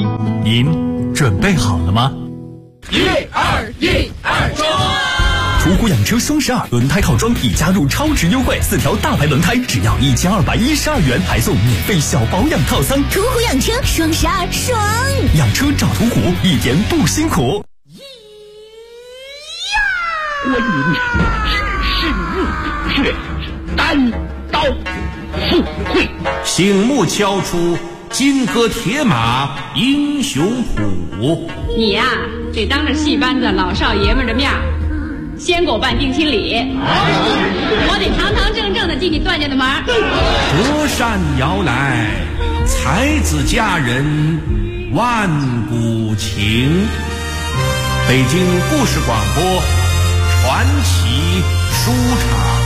您准备好了吗 ？1、2、装！ 途虎养车双12轮胎套装已加入超值优惠，4条大牌轮胎只要1212元，还送免费小保养套餐。 途虎养车双12爽！ 养车找途虎，一点不辛苦。 观音只是入血，单刀赴会， 醒目敲出金戈铁马英雄谱。 你呀，得当着戏班子老少爷们的面先给我办定亲礼，我得堂堂正正的进你段家的门。 隔山遥来，才子佳人万古情。北京故事广播传奇书场。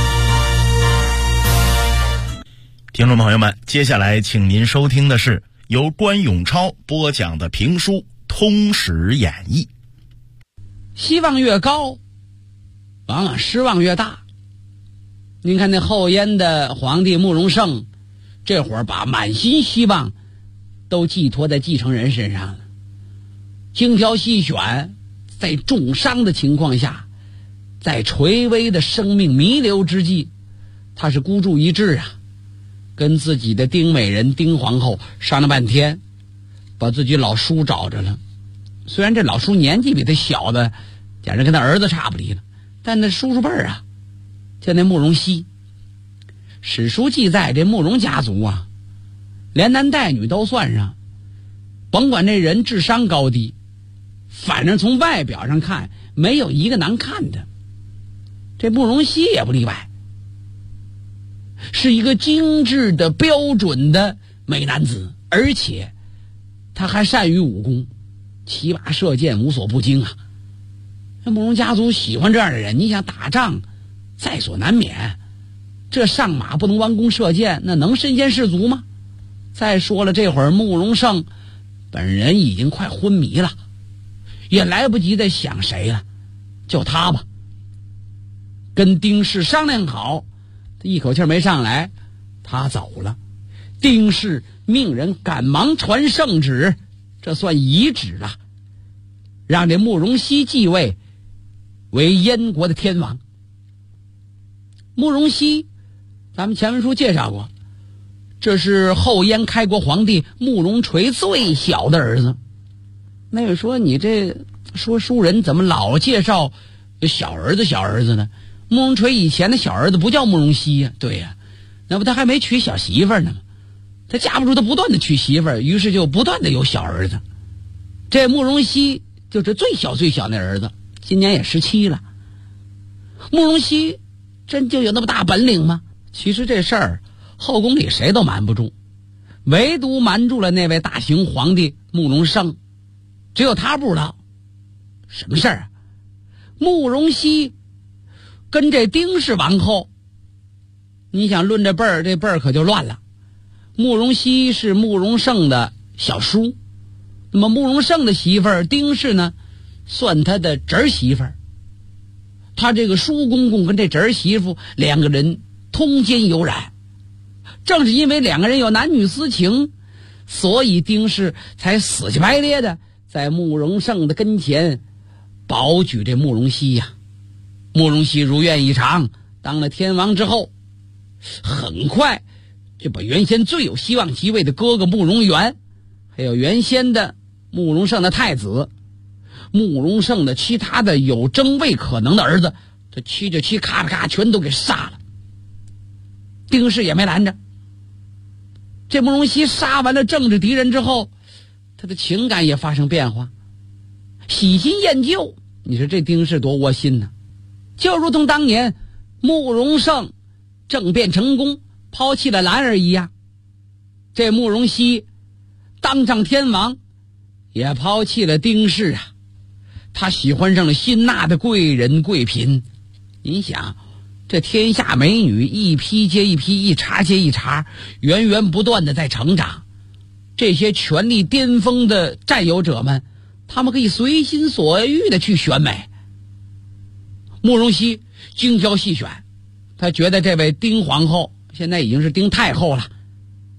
听众朋友们，接下来请您收听的是由关永超播讲的评书《通史演义》。 希望越高，往往失望越大。您看那后燕的皇帝慕容盛，这会儿把满心希望都寄托在继承人身上了。精挑细选，在重伤的情况下，在垂危的生命弥留之际，他是孤注一掷啊，跟自己的丁美人丁皇后商量半天，把自己老叔找着了。虽然这老叔年纪比他小的简直跟他儿子差不离了，但那叔叔辈儿啊，叫那慕容熙。史书记载，这慕容家族啊，连男带女都算上，甭管这人智商高低，反正从外表上看没有一个难看的。这慕容熙也不例外，是一个精致的标准的美男子，而且他还善于武功，骑马射箭无所不精啊。这慕容家族喜欢这样的人，你想打仗在所难免，这上马不能弯弓射箭，那能身先士卒吗？再说了，这会儿慕容盛本人已经快昏迷了，也来不及再想谁了，就他吧。跟丁氏商量好，他一口气没上来，他走了。丁氏命人赶忙传圣旨，这算遗旨了，让这慕容熙继位为燕国的天王。慕容熙咱们前文书介绍过，这是后燕开国皇帝慕容垂最小的儿子。那位说，你这说书人怎么老介绍小儿子呢？慕容垂以前的小儿子不叫慕容熙呀？对呀，那不他还没娶小媳妇呢吗？他架不住他不断的娶媳妇，于是就不断的有小儿子。这慕容熙就是最小那儿子，今年也17了。慕容熙真就有那么大本领吗？其实这事儿后宫里谁都瞒不住，唯独瞒住了那位大行皇帝慕容盛，只有他不知道。什么事儿啊？慕容熙跟这丁氏王后，你想论这辈儿，这辈儿可就乱了。慕容熙是慕容盛的小叔，那么慕容盛的媳妇儿丁氏呢，算他的侄儿媳妇儿。他这个叔公公跟这侄儿媳妇两个人通奸有染，正是因为两个人有男女私情，所以丁氏才死乞白咧的在慕容盛的跟前保举这慕容熙呀。慕容熙如愿以偿，当了天王之后，很快就把原先最有希望即位的哥哥慕容元，还有原先的慕容盛的太子，慕容盛的其他的有争位可能的儿子，这七就七，咔咔全都给杀了。丁氏也没拦着。这慕容熙杀完了政治敌人之后，他的情感也发生变化，喜新厌旧。你说这丁氏多窝心呢，就如同当年慕容盛政变成功抛弃了兰儿一样，这慕容熙当上天王也抛弃了丁氏啊。他喜欢上了辛纳的贵人贵嫔。你想，这天下美女一批接一批，一茬接一茬，源源不断的在成长。这些权力巅峰的占有者们，他们可以随心所欲的去选美。慕容熙精挑细选，他觉得这位丁皇后，现在已经是丁太后了，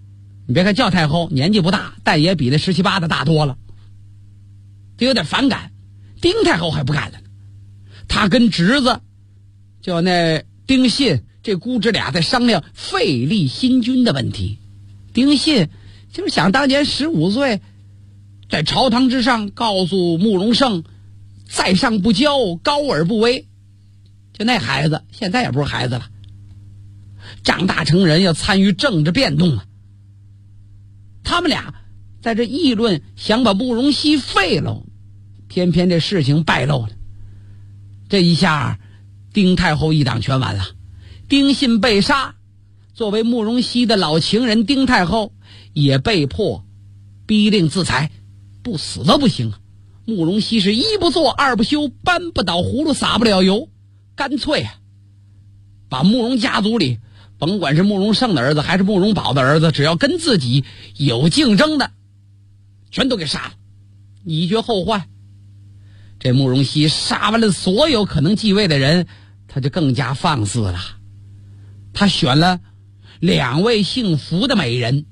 你别看叫太后年纪不大，但也比那17、18的大多了，就有点反感。丁太后还不干了，他跟侄子叫那丁信，这姑侄俩在商量废立新君的问题。丁信就是想当年15岁在朝堂之上告诉慕容盛，在上不骄，高而不威，就那孩子现在也不是孩子了，长大成人要参与政治变动了。他们俩在这议论想把慕容熙废了，偏偏这事情败露了。这一下丁太后一党全完了，丁信被杀，作为慕容熙的老情人丁太后也被迫逼令自裁，不死都不行啊。慕容熙是一不做二不休，搬不倒葫芦撒不了油，干脆啊把慕容家族里甭管是慕容盛的儿子还是慕容宝的儿子，只要跟自己有竞争的全都给杀了，以绝后患。这慕容熙杀完了所有可能继位的人，他就更加放肆了。他选了2位姓福的美人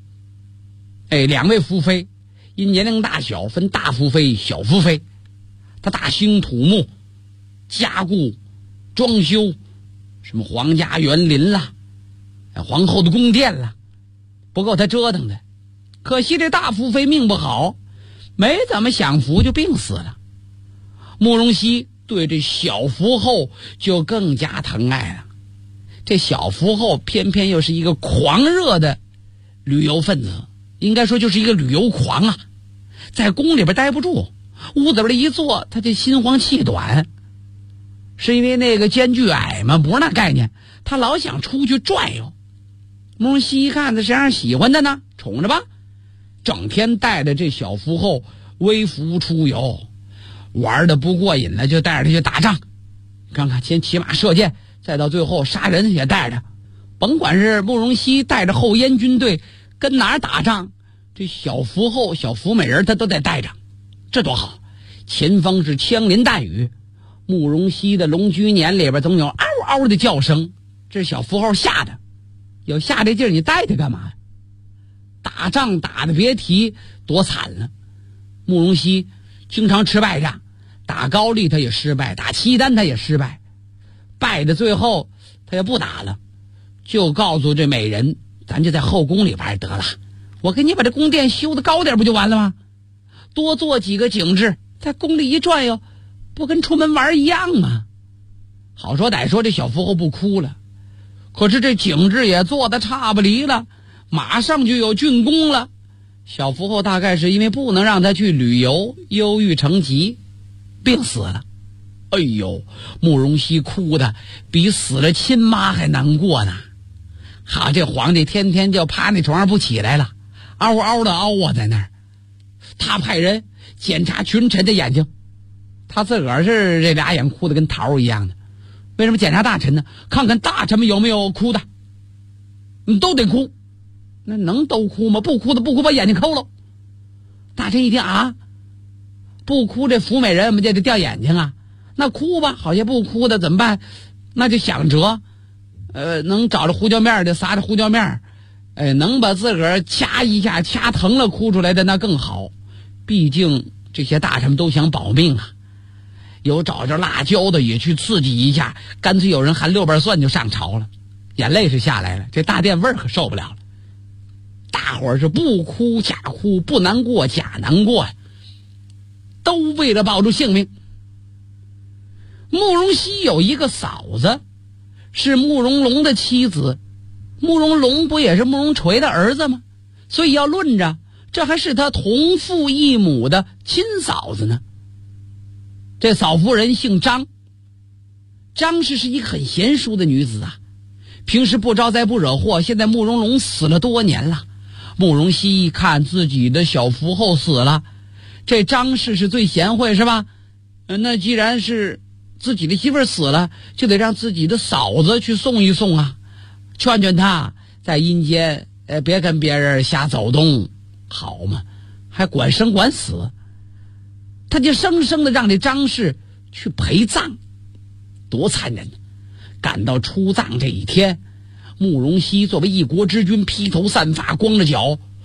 ，2位夫妃，因年龄大小分大夫妃小夫妃。他大兴土木，加固装修什么皇家园林啦，皇后的宫殿啦，不够他折腾的。可惜这大夫妃命不好，没怎么享福就病死了。慕容熙对这小福后就更加疼爱了。这小福后偏偏又是一个狂热的旅游分子，应该说就是一个旅游狂啊，在宫里边待不住，屋子里一坐他就心慌气短。是因为那个间距矮吗？不是那概念，他老想出去转悠。慕容熙一看，他谁让喜欢的呢？宠着吧，整天带着这小福后微服出游，玩的不过瘾了就带着他去打仗。看看，先骑马射箭，再到最后杀人也带着。甭管是慕容熙带着后燕军队跟哪儿打仗，这小福后小福美人他都得带着，这多好！前方是枪林弹雨，慕容熙的龙驹辇里边总有嗷嗷的叫声，这是小福后吓的。有吓这劲儿，你带他干嘛？打仗打的别提多惨了。慕容熙经常吃败仗，打高丽他也失败，打契丹他也失败，败的最后他也不打了，就告诉这美人，咱就在后宫里边得了，我给你把这宫殿修得高点不就完了吗？多做几个景致，在宫里一转悠，不跟出门玩一样吗？好说歹说，这小福后不哭了，可是这景致也做得差不离了，马上就有竣工了。小福后大概是因为不能让他去旅游，忧郁成疾，病死了。哎呦，慕容熙哭的比死了亲妈还难过呢。好，这皇帝天天就趴那床上不起来了，嗷嗷的嗷啊，在那儿。他派人检查群臣的眼睛，他自个儿是这俩眼哭的跟桃一样的。为什么检查大臣呢？看看大臣们有没有哭的，你都得哭，那能都哭吗？不哭的不哭，把眼睛抠了。大臣一听啊，不哭这福美人我们就得掉眼睛啊，那哭吧，好些不哭的怎么办？那就想辙，能找着胡椒面的撒着胡椒面，能把自个儿掐一下掐疼了哭出来的那更好，毕竟这些大臣都想保命啊。有找着辣椒的也去刺激一下，干脆有人含6瓣蒜就上朝了，眼泪是下来了，这大殿味儿可受不了了。大伙儿是不哭假哭，不难过假难过呀，都为了保住性命。慕容熙有一个嫂子，是慕容龙的妻子，慕容龙不也是慕容垂的儿子吗？所以要论着，这还是他同父异母的亲嫂子呢。这嫂夫人姓张，张氏是一个很贤淑的女子啊，平时不招灾不惹祸。现在慕容龙死了多年了，慕容熙一看自己的小福后死了，这张氏是最贤惠是吧？那既然是自己的媳妇儿死了，就得让自己的嫂子去送一送啊，劝劝他在阴间别跟别人瞎走动，好嘛，还管生管死。他就生生的让这张氏去陪葬，多残忍！赶到出葬这一天，慕容熙作为一国之君，披头散发，光着脚，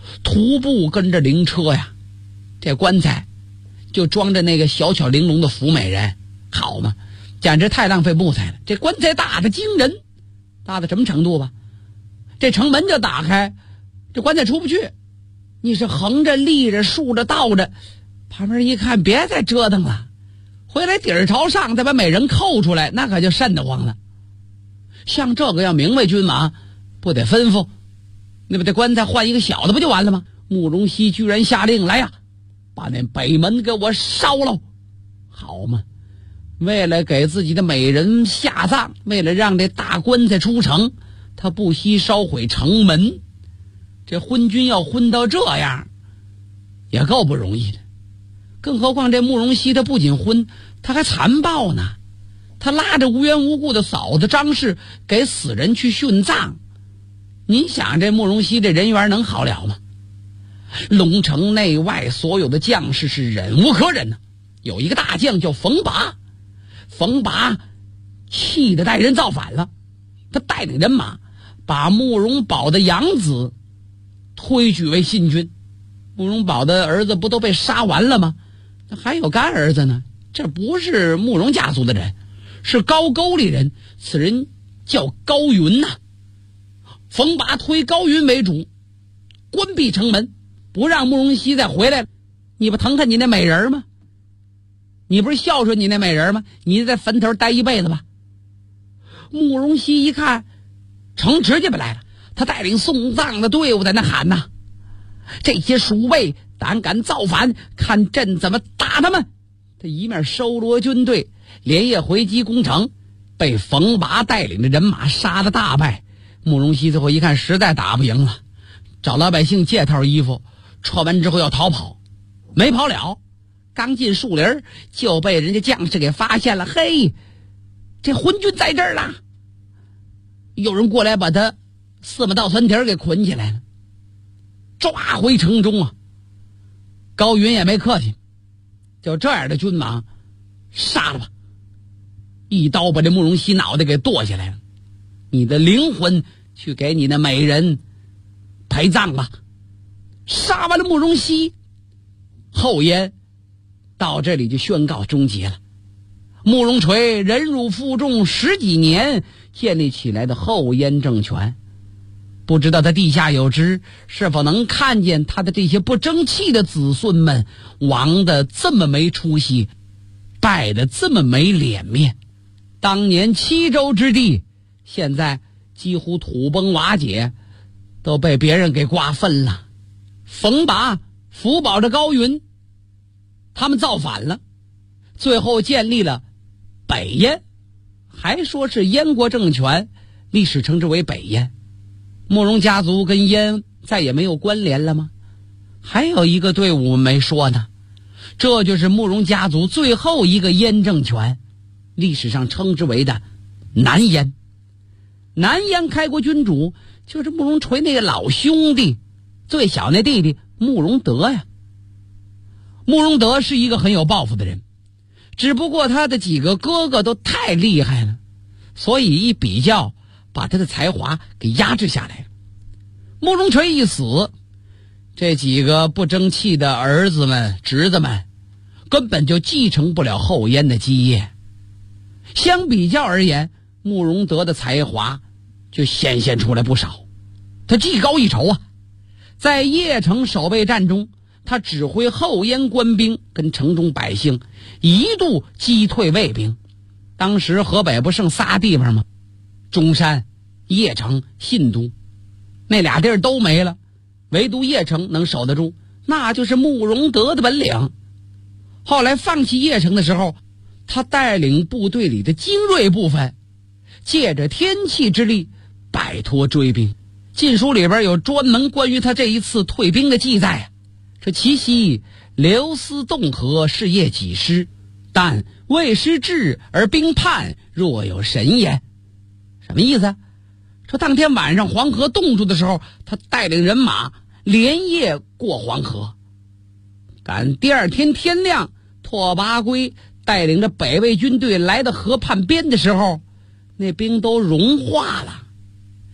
徒步跟着灵车呀。这棺材就装着那个小巧玲珑的福美人，好嘛，简直太浪费木材了。这棺材大的惊人，大到什么程度吧？这城门就打开，这棺材出不去。你是横着立着竖着倒着，旁边一看别再折腾了，回来底儿朝上再把美人扣出来，那可就瘆得慌了。像这个要明白君马不得吩咐，那不这棺材换一个小的不就完了吗？慕容熙居然下令，来呀，把那北门给我烧了。好嘛，为了给自己的美人下葬，为了让这大棺材出城，他不惜烧毁城门。这昏君要昏到这样也够不容易的，更何况这慕容熙他不仅昏，他还残暴呢。他拉着无缘无故的嫂子张氏给死人去殉葬，您想这慕容熙这人缘能好了吗？龙城内外所有的将士是忍无可忍呢。有一个大将叫冯拔，冯拔气得带人造反了，他带领人马把慕容宝的养子推举为新君。慕容宝的儿子不都被杀完了吗？还有干儿子呢，这不是慕容家族的人，是高沟里人，此人叫高云呐。冯拔推高云为主，关闭城门，不让慕容熙再回来了。你不疼恨你那美人吗？你不是孝顺你那美人吗？你在坟头待一辈子吧。慕容熙一看城直接不来了，他带领送葬的队伍在那喊呐，这些鼠辈胆敢造反，看朕怎么打他们。他一面收罗军队，连夜回击攻城，被冯拔带领的人马杀得大败。慕容熙最后一看实在打不赢了，找老百姓借套衣服，穿完之后要逃跑，没跑了，刚进树林就被人家将士给发现了。嘿，这昏君在这儿了。有人过来把他4马稻船蹄给捆起来了，抓回城中啊。高云也没客气，就这样的军马杀了吧，一刀把这慕容熙脑袋给剁下来了，你的灵魂去给你的美人陪葬吧。杀完了慕容熙，后燕到这里就宣告终结了。慕容垂忍辱负重10几年建立起来的后燕政权，不知道他地下有知，是否能看见他的这些不争气的子孙们亡得这么没出息，败得这么没脸面。当年7州之地现在几乎土崩瓦解，都被别人给瓜分了。冯拔辅保着高云，他们造反了，最后建立了北燕，还说是燕国政权，历史称之为北燕。慕容家族跟燕再也没有关联了吗？还有一个队伍没说呢，这就是慕容家族最后一个燕政权，历史上称之为的南燕。南燕开国君主就是慕容垂那个老兄弟，最小那弟弟慕容德呀。慕容德是一个很有抱负的人，只不过他的几个哥哥都太厉害了，所以一比较把他的才华给压制下来了。慕容垂一死，这几个不争气的儿子们侄子们根本就继承不了后燕的基业。相比较而言，慕容德的才华就显现出来不少。他技高一筹啊，在邺城守备战中，他指挥后燕官兵跟城中百姓一度击退魏兵。当时河北不剩仨地方吗？中山、邺城、信都，那俩地儿都没了，唯独邺城能守得住，那就是慕容德的本领。后来放弃邺城的时候，他带领部队里的精锐部分，借着天气之力摆脱追兵。禁书里边有专门关于他这一次退兵的记载啊，说其夕流丝冻河，是夜几时，但未失志而兵叛，若有神焉。什么意思？说当天晚上黄河冻住的时候，他带领人马连夜过黄河，赶第二天天亮，拓跋圭带领着北魏军队来到河畔边的时候，那冰都融化了。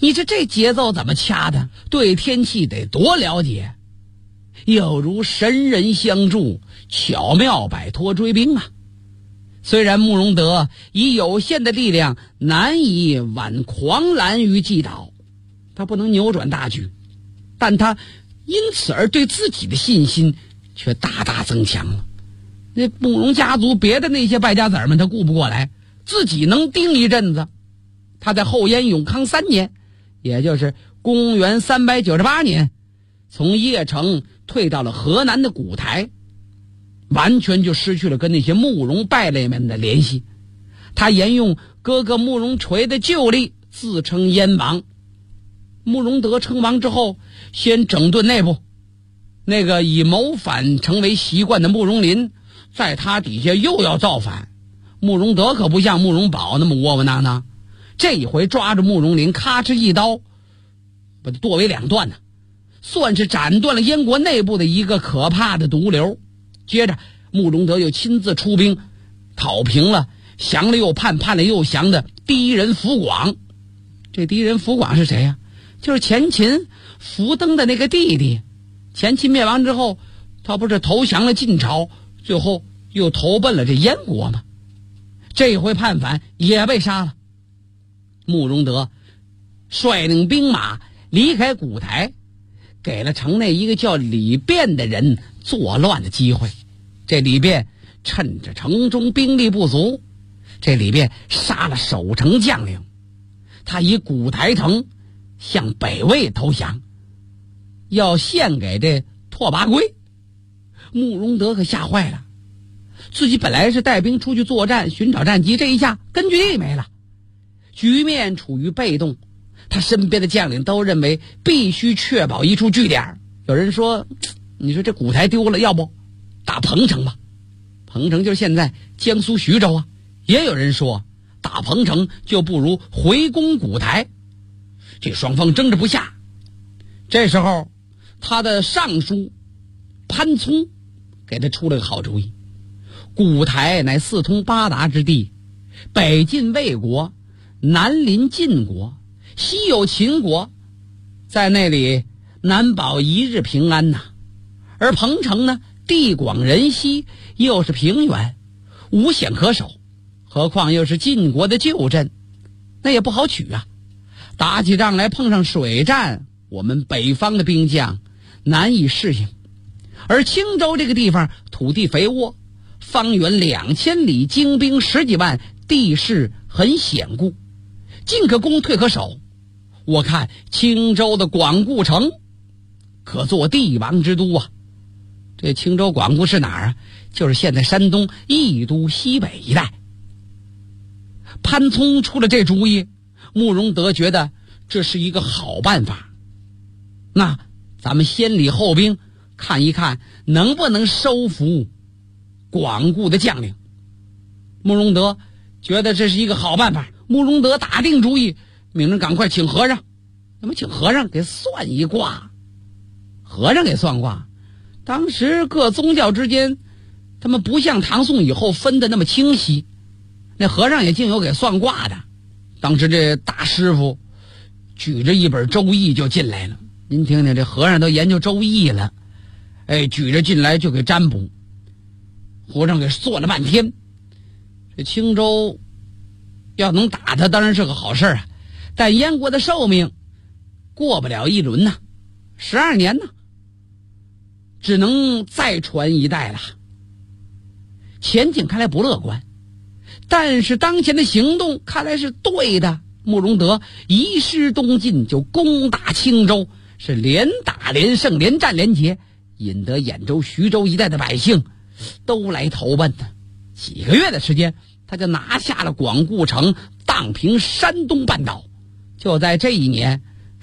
你这节奏怎么掐的？对天气得多了解，有如神人相助，巧妙摆脱追兵啊！虽然慕容德以有限的力量难以挽狂澜于既倒，他不能扭转大局，但他因此而对自己的信心却大大增强了。那慕容家族别的那些败家子们他顾不过来，自己能盯一阵子。他在后燕永康3年，也就是公元398年，从邺城退到了河南的古台，完全就失去了跟那些慕容败类们的联系。他沿用哥哥慕容垂的旧例，自称燕王。慕容德称王之后，先整顿内部，那个以谋反成为习惯的慕容林在他底下又要造反。慕容德可不像慕容宝那么窝窝囊囊，这一回抓着慕容林咔哧一刀把他剁为2段呢，算是斩断了燕国内部的一个可怕的毒瘤。接着慕容德又亲自出兵讨平了降了又叛，叛了又降的第一人福广。这第一人福广是谁呀？就是前秦福登的那个弟弟。前秦灭亡之后，他不是投降了晋朝，最后又投奔了这燕国吗？这一回叛反也被杀了。慕容德率领兵马离开古台，给了城内一个叫李变的人作乱的机会。这李变趁着城中兵力不足，这李变杀了守城将领，他以古台城向北魏投降，要献给这拓跋圭。慕容德可吓坏了，自己本来是带兵出去作战寻找战机，这一下根据地没了，局面处于被动。他身边的将领都认为必须确保一处据点。有人说，你说这古台丢了，要不打彭城吧？彭城就是现在江苏徐州啊。也有人说，打彭城就不如回攻古台。这双方争执不下。这时候他的尚书潘聪给他出了个好主意。古台乃四通八达之地，北近魏国，南临晋国，西有秦国，在那里难保一日平安呐。而彭城呢，地广人稀，又是平原，无险可守，何况又是晋国的旧镇，那也不好取啊。打起仗来碰上水战，我们北方的兵将难以适应。而青州这个地方土地肥沃，方圆2000里，精兵10几万，地势很险固，进可攻，退可守。我看青州的广固城可做帝王之都啊。这青州广固是哪儿啊？就是现在山东益都西北一带。潘聪出了这主意，慕容德觉得这是一个好办法。那咱们先礼后兵，看一看能不能收服广固的将领。慕容德觉得这是一个好办法。慕容德打定主意，命人赶快请和尚。那么请和尚给算一卦。和尚给算卦，当时各宗教之间他们不像唐宋以后分的那么清晰，那和尚也竟有给算卦的。当时这大师傅举着一本周易就进来了。您听听，这和尚都研究周易了，举着进来就给占卜。和尚给算了半天，这青州要能打他当然是个好事啊，但燕国的寿命过不了一轮呐，12年呢，只能再传一代了。前景看来不乐观，但是当前的行动看来是对的。慕容德移师东进，就攻打青州，是连打连胜，连战连捷，引得兖州、徐州一带的百姓都来投奔他。几个月的时间，他就拿下了广固城，荡平山东半岛。就在这一年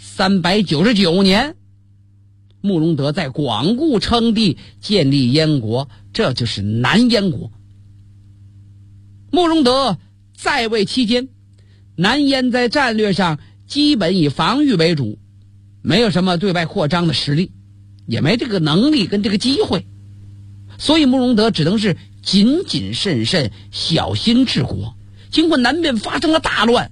399年，慕容德在广固称帝，建立燕国，这就是南燕国。慕容德在位期间，南燕在战略上基本以防御为主，没有什么对外扩张的实力，也没这个能力跟这个机会，所以慕容德只能是谨谨慎慎，小心治国。经过南边发生了大乱，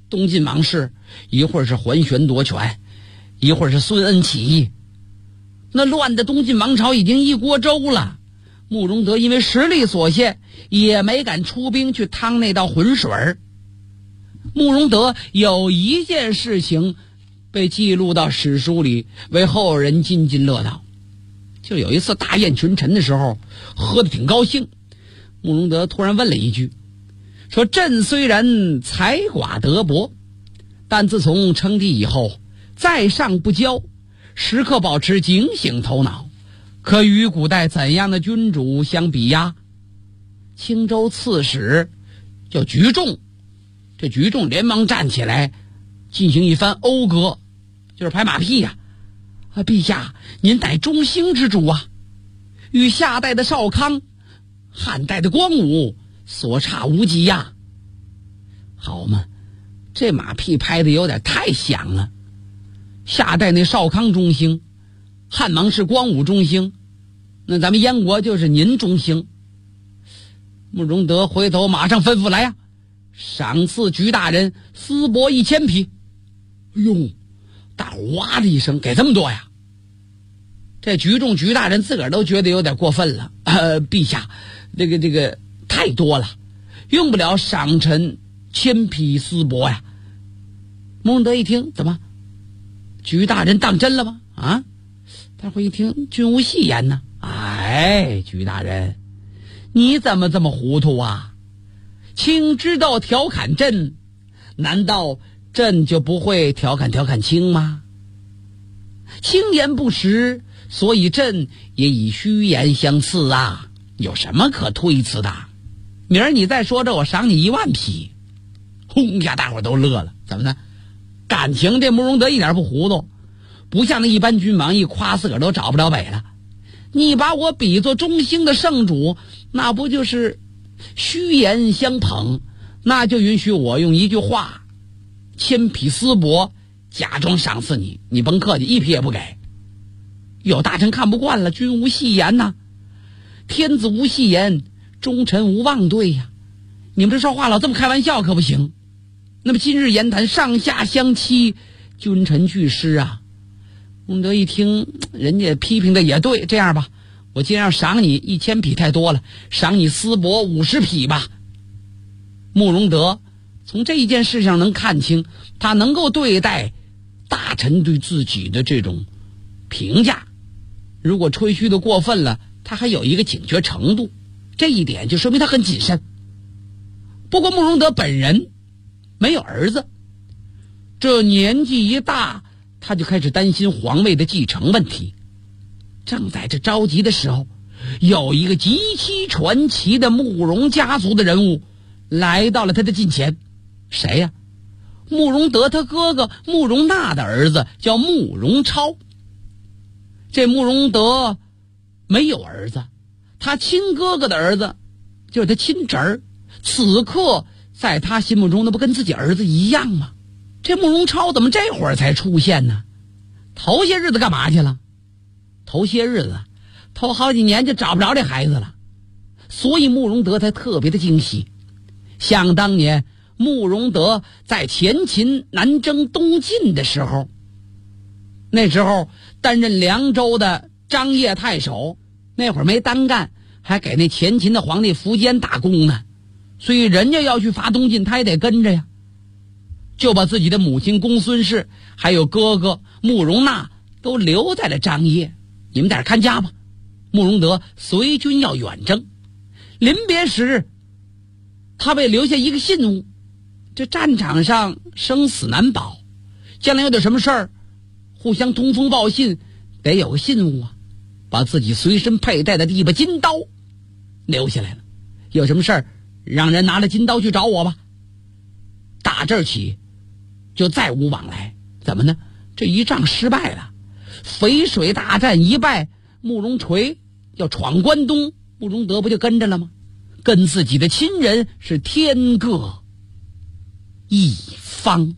东晋王室，一会儿是桓玄夺权，一会儿是孙恩起义，那乱的东晋王朝已经一锅粥了。慕容德因为实力所限，也没敢出兵去趟那道浑水。慕容德有一件事情被记录到史书里，为后人津津乐道。就有一次大宴群臣的时候，喝得挺高兴，慕容德突然问了一句，说朕虽然才寡德薄，但自从称帝以后，在上不骄，时刻保持警醒头脑，可与古代怎样的君主相比呀？青州刺史叫局仲，这局仲连忙站起来进行一番讴歌，就是拍马屁呀。陛下您乃中兴之主啊，与夏代的少康、汉代的光武所差无几呀。好嘛，这马屁拍的有点太响了。夏代那少康中兴，汉王是光武中兴，那咱们燕国就是您中兴。慕容德回头马上吩咐来呀，赏赐局大人丝帛1000匹。哎呦，大伙哇的一声，给这么多呀！这局仲局大人自个儿都觉得有点过分了。陛下，这个太多了，用不了赏臣1000匹丝帛呀。慕容德一听，怎么局大人当真了吗？啊！大伙一听，君无戏言呢。哎，局大人，你怎么这么糊涂啊？卿知道调侃朕，难道朕就不会调侃卿吗？卿言不实，所以朕也以虚言相赐啊，有什么可推辞的？明儿你再说这，我赏你10000匹。轰呀，大伙都乐了。怎么呢？感情这慕容德一点不糊涂，不像那一般君王一夸自个儿都找不着北了。你把我比作中兴的圣主，那不就是虚言相捧？那就允许我用一句话，1000匹丝帛假装赏赐你，你甭客气，1匹也不给。有大臣看不惯了，君无戏言呐，天子无戏言，忠臣无妄对呀。你们这说话老这么开玩笑可不行。那么今日言谈上下相欺，君臣俱失啊。慕容德一听人家批评的也对，这样吧，我既然要赏你1000匹太多了，赏你丝帛50匹吧。慕容德从这一件事上能看清，他能够对待大臣对自己的这种评价，如果吹嘘的过分了，他还有一个警觉程度，这一点就说明他很谨慎。不过慕容德本人没有儿子，这年纪一大，他就开始担心皇位的继承问题。正在这着急的时候，有一个极其传奇的慕容家族的人物来到了他的近前。谁呀？慕容德他哥哥慕容纳的儿子叫慕容超。这慕容德没有儿子，他亲哥哥的儿子就是他亲侄儿，此刻在他心目中那不跟自己儿子一样吗？这慕容超怎么这会儿才出现呢？头些日子干嘛去了？头些日子头好几年就找不着这孩子了，所以慕容德才特别的惊喜。想当年慕容德在前秦南征东晋的时候，那时候担任凉州的张掖太守，那会儿没单干，还给那前秦的皇帝苻坚打工呢，所以人家要去伐东晋，他也得跟着呀。就把自己的母亲公孙氏还有哥哥慕容纳都留在了张掖，你们在这看家吧。慕容德随军要远征，临别时他被留下一个信物，这战场上生死难保，将来有点什么事儿互相通风报信，得有个信物啊。把自己随身佩戴的一把金刀留下来了，有什么事儿让人拿着金刀去找我吧。打这儿起就再无往来。怎么呢？这一仗失败了，淝水大战一败，慕容垂要闯关东，慕容德不就跟着了吗？跟自己的亲人是天各一方。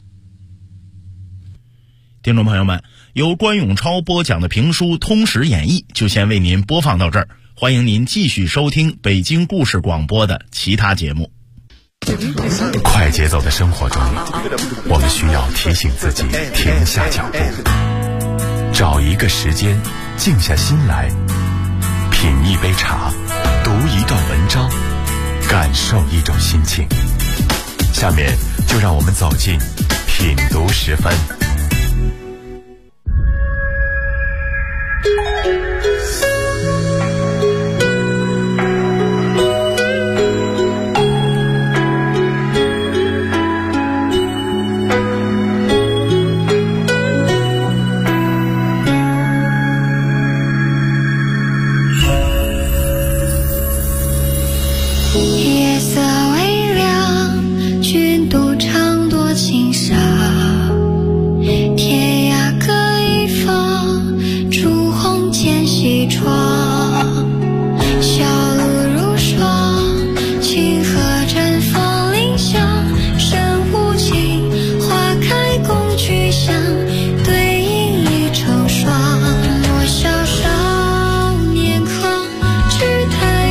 听众朋友们，由关永超播讲的评书《通史演义》就先为您播放到这儿，欢迎您继续收听北京故事广播的其他节目。 快节奏的生活中，我们需要提醒自己停下脚步，找一个时间静下心来，品一杯茶，读一段文章，感受一种心情。下面就让我们走进品读时分。 夜色微凉，君独唱多情伤。天涯各一方，烛红渐西窗。小路如霜，清河绽放林香。深无情，花开共聚香，对影已成双。莫笑少年狂，只叹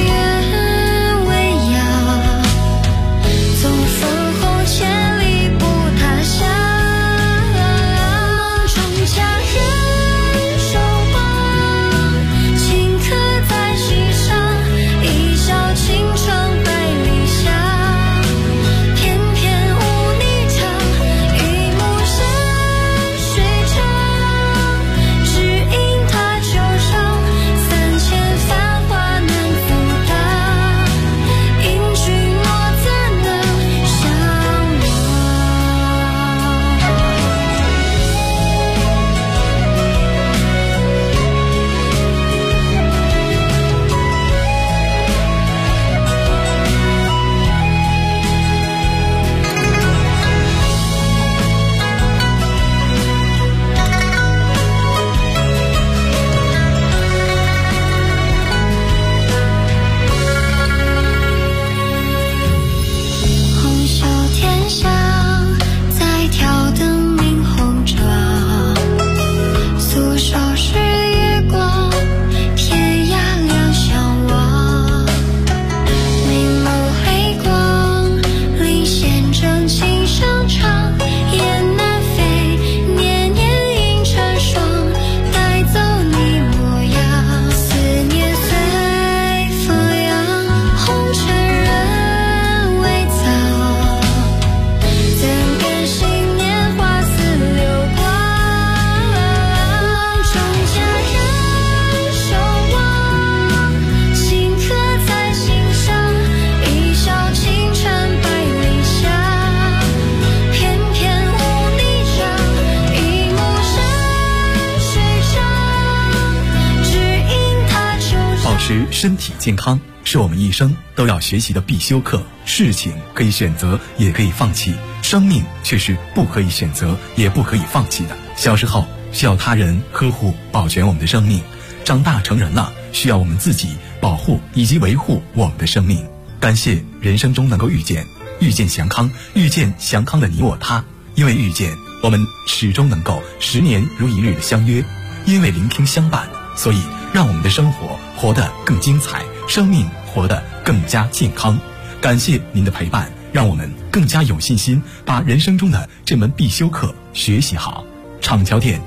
身体健康是我们一生都要学习的必修课。事情可以选择，也可以放弃，生命却是不可以选择，也不可以放弃的。小时候需要他人呵护保全我们的生命，长大成人了需要我们自己保护以及维护我们的生命。感谢人生中能够遇见祥康，遇见祥康的你我他。因为遇见，我们始终能够10年如一日的相约；因为聆听相伴，所以让我们的生活活得更精彩，生命活得更加健康。感谢您的陪伴，让我们更加有信心把人生中的这门必修课学习好。厂桥店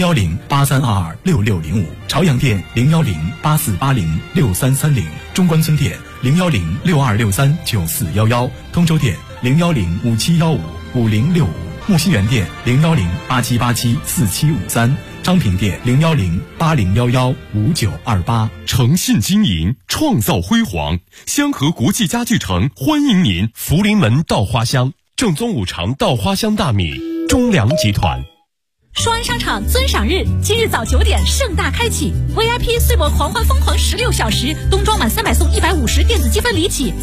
01083226605，朝阳店01084806330，中关村店01062639411，通州店01057155065，木樨园店01087874753，昌平店01080115928。 诚信经营，创造辉煌。香河国际家具城欢迎您！福临门稻花香，正宗五常稻花香大米，中粮集团。 双安商场尊赏日，今日早9点盛大开启 ，VIP 岁末狂欢疯狂16小时，冬装满300送150，电子积分礼起。